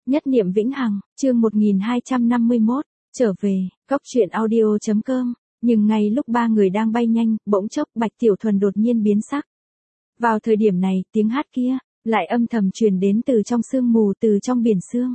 Nhất niệm vĩnh hằng, chương 1251, trở về, góc truyện audio.com, nhưng ngay lúc ba người đang bay nhanh, bỗng chốc Bạch Tiểu Thuần đột nhiên biến sắc. Vào thời điểm này, tiếng hát kia, lại âm thầm truyền đến từ trong sương mù, từ trong biển sương.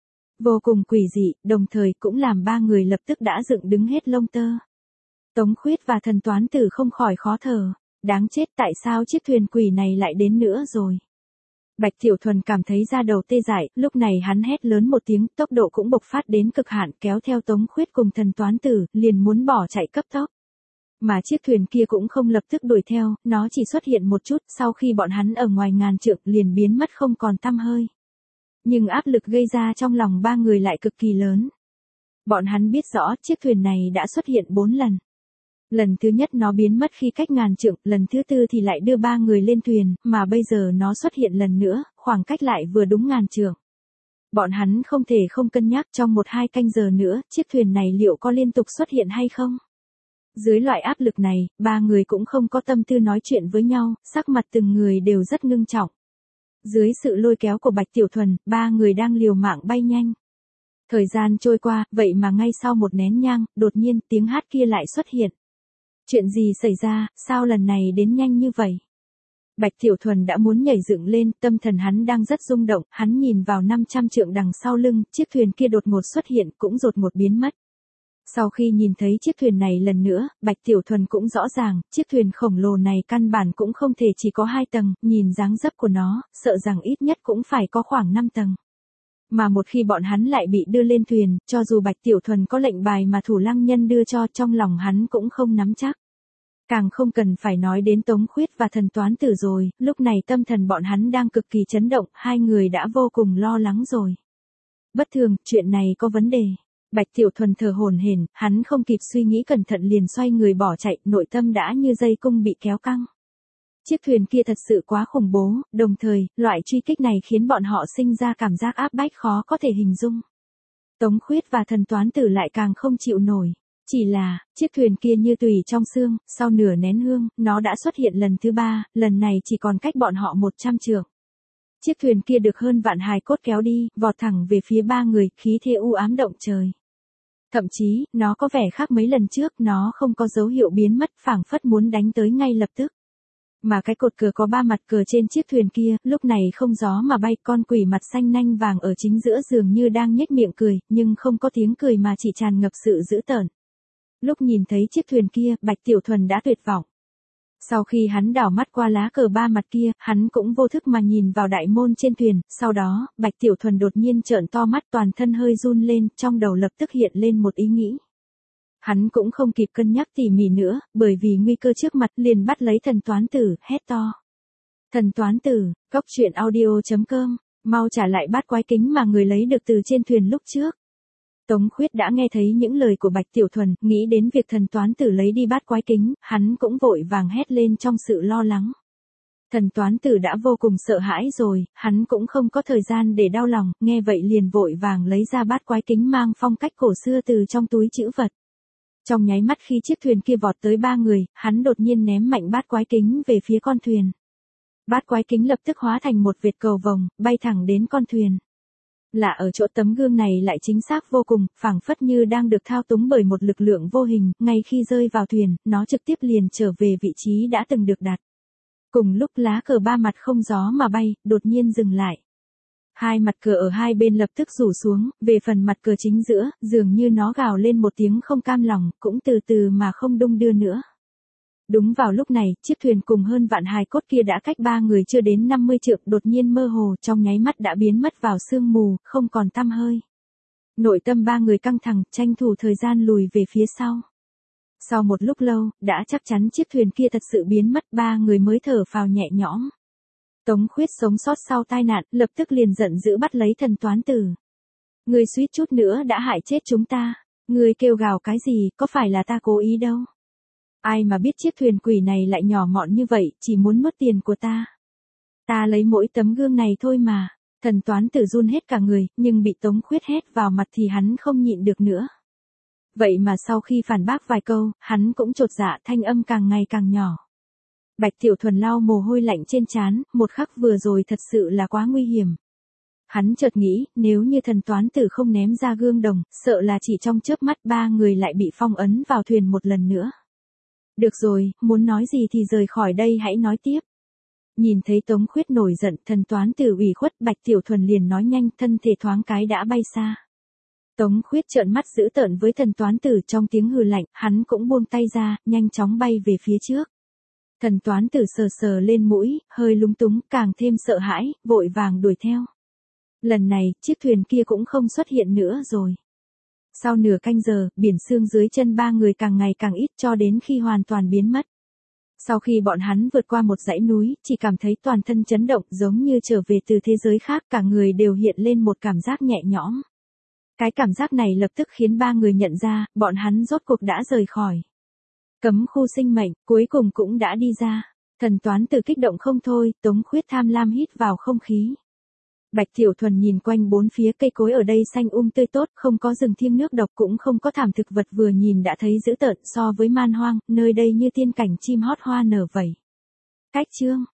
Vô cùng quỷ dị, đồng thời cũng làm ba người lập tức đã dựng đứng hết lông tơ. Tống Khuyết và Thần Toán Tử không khỏi khó thở, đáng chết, tại sao chiếc thuyền quỷ này lại đến nữa rồi. Bạch Tiểu Thuần cảm thấy da đầu tê dại, lúc này hắn hét lớn một tiếng, tốc độ cũng bộc phát đến cực hạn, kéo theo Tống Khuyết cùng Thần Toán Tử, liền muốn bỏ chạy cấp tốc. Mà chiếc thuyền kia cũng không lập tức đuổi theo, nó chỉ xuất hiện một chút, sau khi bọn hắn ở ngoài ngàn trượng liền biến mất không còn tăm hơi. Nhưng áp lực gây ra trong lòng ba người lại cực kỳ lớn. Bọn hắn biết rõ chiếc thuyền này đã xuất hiện 4 lần. Lần thứ nhất nó biến mất khi cách ngàn trượng, lần thứ tư thì lại đưa ba người lên thuyền, mà bây giờ nó xuất hiện lần nữa, khoảng cách lại vừa đúng ngàn trượng. Bọn hắn không thể không cân nhắc trong 1-2 canh giờ nữa, chiếc thuyền này liệu có liên tục xuất hiện hay không? Dưới loại áp lực này, ba người cũng không có tâm tư nói chuyện với nhau, sắc mặt từng người đều rất ngưng trọng. Dưới sự lôi kéo của Bạch Tiểu Thuần, ba người đang liều mạng bay nhanh. Thời gian trôi qua, vậy mà ngay sau một nén nhang, đột nhiên tiếng hát kia lại xuất hiện. Chuyện gì xảy ra, sao lần này đến nhanh như vậy? Bạch Tiểu Thuần đã muốn nhảy dựng lên, tâm thần hắn đang rất rung động, hắn nhìn vào 500 trượng đằng sau lưng, chiếc thuyền kia đột ngột xuất hiện, cũng đột ngột biến mất. Sau khi nhìn thấy chiếc thuyền này lần nữa, Bạch Tiểu Thuần cũng rõ ràng, chiếc thuyền khổng lồ này căn bản cũng không thể chỉ có 2 tầng, nhìn dáng dấp của nó, sợ rằng ít nhất cũng phải có khoảng 5 tầng. Mà một khi bọn hắn lại bị đưa lên thuyền, cho dù Bạch Tiểu Thuần có lệnh bài mà Thủ Lăng Nhân đưa cho, trong lòng hắn cũng không nắm chắc. Càng không cần phải nói đến Tống Khuyết và Thần Toán Tử rồi, lúc này tâm thần bọn hắn đang cực kỳ chấn động, hai người đã vô cùng lo lắng rồi. Bất thường, chuyện này có vấn đề. Bạch Tiểu Thuần thở hổn hển, hắn không kịp suy nghĩ cẩn thận liền xoay người bỏ chạy, nội tâm đã như dây cung bị kéo căng. Chiếc thuyền kia thật sự quá khủng bố, đồng thời, loại truy kích này khiến bọn họ sinh ra cảm giác áp bách khó có thể hình dung. Tống Khuyết và Thần Toán Tử lại càng không chịu nổi. Chỉ là, chiếc thuyền kia như tùy trong xương, sau nửa nén hương, nó đã xuất hiện lần thứ 3, lần này chỉ còn cách bọn họ 100 trượng. Chiếc thuyền kia được hơn vạn hài cốt kéo đi, vọt thẳng về phía ba người, khí thế u ám động trời. Thậm chí, nó có vẻ khác mấy lần trước, nó không có dấu hiệu biến mất, phảng phất muốn đánh tới ngay lập tức. Mà cái cột cờ có 3 mặt cờ trên chiếc thuyền kia, lúc này không gió mà bay, con quỷ mặt xanh nanh vàng ở chính giữa dường như đang nhếch miệng cười, nhưng không có tiếng cười mà chỉ tràn ngập sự dữ tợn. Lúc nhìn thấy chiếc thuyền kia, Bạch Tiểu Thuần đã tuyệt vọng. Sau khi hắn đảo mắt qua lá cờ 3 mặt kia, hắn cũng vô thức mà nhìn vào đại môn trên thuyền, sau đó, Bạch Tiểu Thuần đột nhiên trợn to mắt, toàn thân hơi run lên, trong đầu lập tức hiện lên một ý nghĩ. Hắn cũng không kịp cân nhắc tỉ mỉ nữa, bởi vì nguy cơ trước mặt liền bắt lấy Thần Toán Tử, hét to. Thần Toán Tử, góc truyện audio.com, mau trả lại bát quái kính mà người lấy được từ trên thuyền lúc trước. Tống Khuyết đã nghe thấy những lời của Bạch Tiểu Thuần, nghĩ đến việc Thần Toán Tử lấy đi bát quái kính, hắn cũng vội vàng hét lên trong sự lo lắng. Thần Toán Tử đã vô cùng sợ hãi rồi, hắn cũng không có thời gian để đau lòng, nghe vậy liền vội vàng lấy ra bát quái kính mang phong cách cổ xưa từ trong túi trữ vật. Trong nháy mắt khi chiếc thuyền kia vọt tới ba người, hắn đột nhiên ném mạnh bát quái kính về phía con thuyền. Bát quái kính lập tức hóa thành một vệt cầu vồng, bay thẳng đến con thuyền. Lạ ở chỗ tấm gương này lại chính xác vô cùng, phảng phất như đang được thao túng bởi một lực lượng vô hình, ngay khi rơi vào thuyền, nó trực tiếp liền trở về vị trí đã từng được đặt. Cùng lúc lá cờ 3 mặt không gió mà bay, đột nhiên dừng lại. Hai mặt cờ ở hai bên lập tức rủ xuống, về phần mặt cờ chính giữa, dường như nó gào lên một tiếng không cam lòng, cũng từ từ mà không đung đưa nữa. Đúng vào lúc này, chiếc thuyền cùng hơn vạn hài cốt kia đã cách ba người chưa đến 50 trượng, đột nhiên mơ hồ, trong nháy mắt đã biến mất vào sương mù, không còn tăm hơi. Nội tâm ba người căng thẳng, tranh thủ thời gian lùi về phía sau. Sau một lúc lâu, đã chắc chắn chiếc thuyền kia thật sự biến mất, ba người mới thở phào nhẹ nhõm. Tống Khuyết sống sót sau tai nạn, lập tức liền giận dữ bắt lấy Thần Toán Tử. Ngươi suýt chút nữa đã hại chết chúng ta. Ngươi kêu gào cái gì, có phải là ta cố ý đâu. Ai mà biết chiếc thuyền quỷ này lại nhỏ mọn như vậy, chỉ muốn mất tiền của ta. Ta lấy mỗi tấm gương này thôi mà. Thần Toán Tử run hết cả người, nhưng bị Tống Khuyết hét vào mặt thì hắn không nhịn được nữa. Vậy mà sau khi phản bác vài câu, hắn cũng chột dạ, thanh âm càng ngày càng nhỏ. Bạch Tiểu Thuần lau mồ hôi lạnh trên trán, một khắc vừa rồi thật sự là quá nguy hiểm. Hắn chợt nghĩ, nếu như thần toán tử không ném ra gương đồng, sợ là chỉ trong chớp mắt ba người lại bị phong ấn vào thuyền một lần nữa. Được rồi, muốn nói gì thì rời khỏi đây hãy nói tiếp. Nhìn thấy Tống Khuyết nổi giận, thần toán tử ủy khuất, Bạch Tiểu Thuần liền nói nhanh, thân thể thoáng cái đã bay xa. Tống Khuyết trợn mắt dữ tợn với thần toán tử, trong tiếng hừ lạnh, hắn cũng buông tay ra, nhanh chóng bay về phía trước. Thần toán tử sờ sờ lên mũi, hơi lúng túng, càng thêm sợ hãi, vội vàng đuổi theo. Lần này, chiếc thuyền kia cũng không xuất hiện nữa rồi. Sau nửa canh giờ, biển sương dưới chân ba người càng ngày càng ít cho đến khi hoàn toàn biến mất. Sau khi bọn hắn vượt qua một dãy núi, chỉ cảm thấy toàn thân chấn động giống như trở về từ thế giới khác, cả người đều hiện lên một cảm giác nhẹ nhõm. Cái cảm giác này lập tức khiến ba người nhận ra, bọn hắn rốt cuộc đã rời khỏi cấm khu sinh mệnh, cuối cùng cũng đã đi ra. Thần toán tử kích động không thôi, Tống Khuyết tham lam hít vào không khí. Bạch Tiểu Thuần nhìn quanh bốn phía, cây cối ở đây xanh tươi tốt, không có rừng thiêng nước độc, cũng không có thảm thực vật, vừa nhìn đã thấy dữ tợn, so với man hoang, nơi đây như tiên cảnh chim hót hoa nở vẩy. Cách chương